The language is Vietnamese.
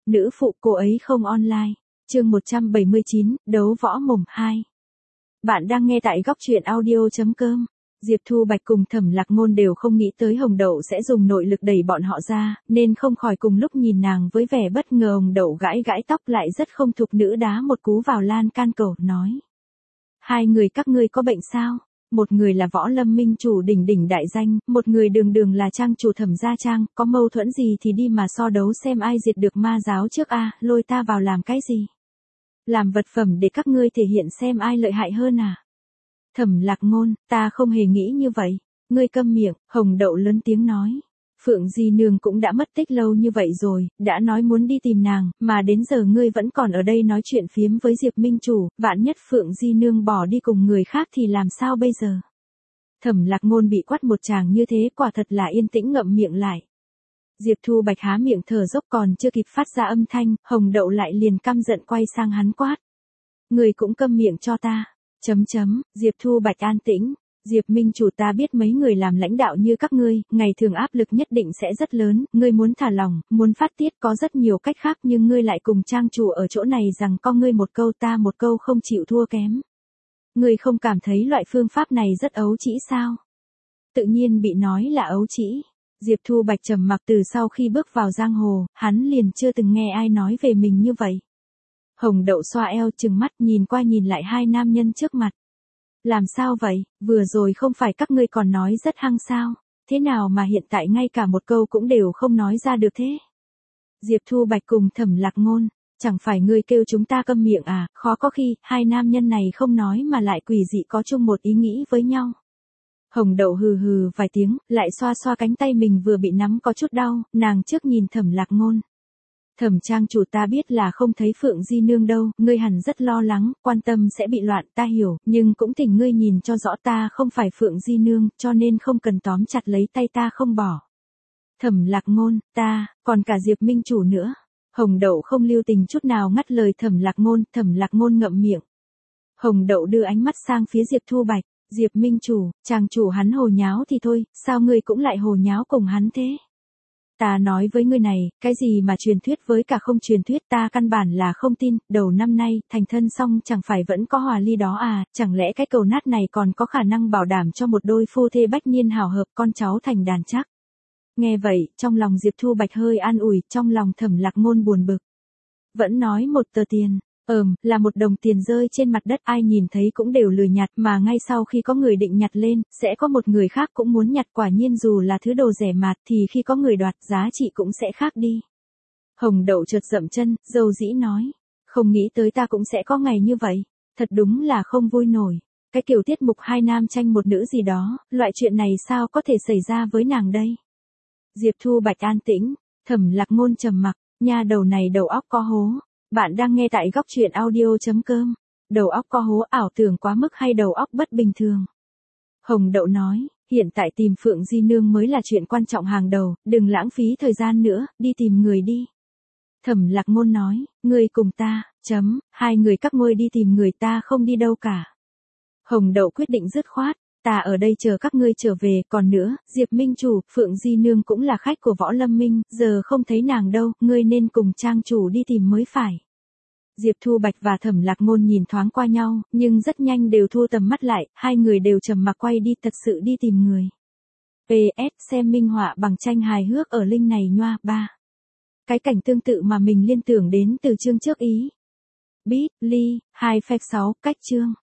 Nữ phụ cô ấy không online. Chương 179, đấu võ mồm 2. Bạn đang nghe tại góc truyện audio.com. Diệp Thu Bạch cùng Thẩm Lạc Ngôn đều không nghĩ tới Hồng Đậu sẽ dùng nội lực đẩy bọn họ ra, nên không khỏi cùng lúc nhìn nàng với vẻ bất ngờ. Hồng Đậu gãi gãi tóc lại rất không thục nữ đá một cú vào lan can cầu, nói. Hai người các ngươi có bệnh sao? Một người là Võ Lâm Minh chủ đỉnh đỉnh đại danh, một người đường đường là trang chủ Thẩm gia trang, có mâu thuẫn gì thì đi mà so đấu xem ai diệt được ma giáo trước a, lôi ta vào làm cái gì? Làm vật phẩm để các ngươi thể hiện xem ai lợi hại hơn à? Thẩm Lạc Ngôn, ta không hề nghĩ như vậy. Ngươi câm miệng, Hồng Đậu lớn tiếng nói. Phượng Di Nương cũng đã mất tích lâu như vậy rồi, đã nói muốn đi tìm nàng, mà đến giờ ngươi vẫn còn ở đây nói chuyện phiếm với Diệp Minh chủ, vạn nhất Phượng Di Nương bỏ đi cùng người khác thì làm sao bây giờ? Thẩm Lạc Ngôn bị quát một tràng như thế quả thật là yên tĩnh ngậm miệng lại. Diệp Thu Bạch há miệng thở dốc còn chưa kịp phát ra âm thanh, Hồng Đậu lại liền căm giận quay sang hắn quát. Người cũng câm miệng cho ta. Diệp Thu Bạch an tĩnh. Diệp Minh chủ, ta biết mấy người làm lãnh đạo như các ngươi, ngày thường áp lực nhất định sẽ rất lớn, ngươi muốn thả lỏng, muốn phát tiết có rất nhiều cách khác nhưng ngươi lại cùng trang chủ ở chỗ này rằng có ngươi một câu ta một câu không chịu thua kém. Ngươi không cảm thấy loại phương pháp này rất ấu trĩ sao? Tự nhiên bị nói là ấu trĩ. Diệp Thu Bạch trầm mặc, từ sau khi bước vào giang hồ, hắn liền chưa từng nghe ai nói về mình như vậy. Hồng Đậu xoa eo trừng mắt nhìn qua nhìn lại hai nam nhân trước mặt. Làm sao vậy, vừa rồi không phải các ngươi còn nói rất hăng sao, thế nào mà hiện tại ngay cả một câu cũng đều không nói ra được thế? Diệp Thu Bạch cùng Thẩm Lạc Ngôn, chẳng phải ngươi kêu chúng ta câm miệng à, khó có khi, hai nam nhân này không nói mà lại quỷ dị có chung một ý nghĩ với nhau. Hồng Đậu hừ hừ vài tiếng, lại xoa xoa cánh tay mình vừa bị nắm có chút đau, nàng trước nhìn Thẩm Lạc Ngôn. Thẩm trang chủ, ta biết là không thấy Phượng Di Nương đâu, ngươi hẳn rất lo lắng, quan tâm sẽ bị loạn, ta hiểu, nhưng cũng thỉnh ngươi nhìn cho rõ ta không phải Phượng Di Nương, cho nên không cần tóm chặt lấy tay ta không bỏ. Thẩm Lạc Ngôn, ta, còn cả Diệp Minh chủ nữa. Hồng Đậu không lưu tình chút nào ngắt lời Thẩm Lạc Ngôn ngậm miệng. Hồng Đậu đưa ánh mắt sang phía Diệp Thu Bạch, Diệp Minh chủ, chàng chủ hắn hồ nháo thì thôi, sao ngươi cũng lại hồ nháo cùng hắn thế? Ta nói với ngươi này, cái gì mà truyền thuyết với cả không truyền thuyết ta căn bản là không tin, đầu năm nay, thành thân xong chẳng phải vẫn có hòa ly đó à, chẳng lẽ cái cầu nát này còn có khả năng bảo đảm cho một đôi phu thê bách niên hào hợp con cháu thành đàn chắc. Nghe vậy, trong lòng Diệp Thu Bạch hơi an ủi, trong lòng Thẩm Lạc Ngôn buồn bực. Vẫn nói một tờ tiền. Là một đồng tiền rơi trên mặt đất, ai nhìn thấy cũng đều lười nhặt, mà ngay sau khi có người định nhặt lên, sẽ có một người khác cũng muốn nhặt, quả nhiên dù là thứ đồ rẻ mạt thì khi có người đoạt giá trị cũng sẽ khác đi. Hồng Đậu chợt dậm chân, dầu dĩ nói, không nghĩ tới ta cũng sẽ có ngày như vậy, thật đúng là không vui nổi. Cái kiểu tiết mục hai nam tranh một nữ gì đó, loại chuyện này sao có thể xảy ra với nàng đây? Diệp Thu Bạch an tĩnh, Thẩm Lạc Ngôn trầm mặc, nha đầu này đầu óc có hố. Bạn đang nghe tại góc truyện audio.com. Đầu óc có hố, ảo tưởng quá mức hay đầu óc bất bình thường? Hồng Đậu nói, hiện tại tìm Phượng Di Nương mới là chuyện quan trọng hàng đầu, đừng lãng phí thời gian nữa, đi tìm người đi. Thẩm Lạc Ngôn nói, ngươi cùng ta, hai người các ngươi đi tìm người, ta không đi đâu cả. Hồng Đậu quyết định dứt khoát, ta ở đây chờ các ngươi trở về, còn nữa, Diệp Minh chủ, Phượng Di Nương cũng là khách của Võ Lâm Minh, giờ không thấy nàng đâu, ngươi nên cùng trang chủ đi tìm mới phải. Diệp Thu Bạch và Thẩm Lạc Ngôn nhìn thoáng qua nhau, nhưng rất nhanh đều thu tầm mắt lại, hai người đều trầm mặc quay đi, thật sự đi tìm người. PS, xem minh họa bằng tranh hài hước ở link này nhoa 3. Cái cảnh tương tự mà mình liên tưởng đến từ chương trước ý. Bit.ly, 2 phép 6, cách chương.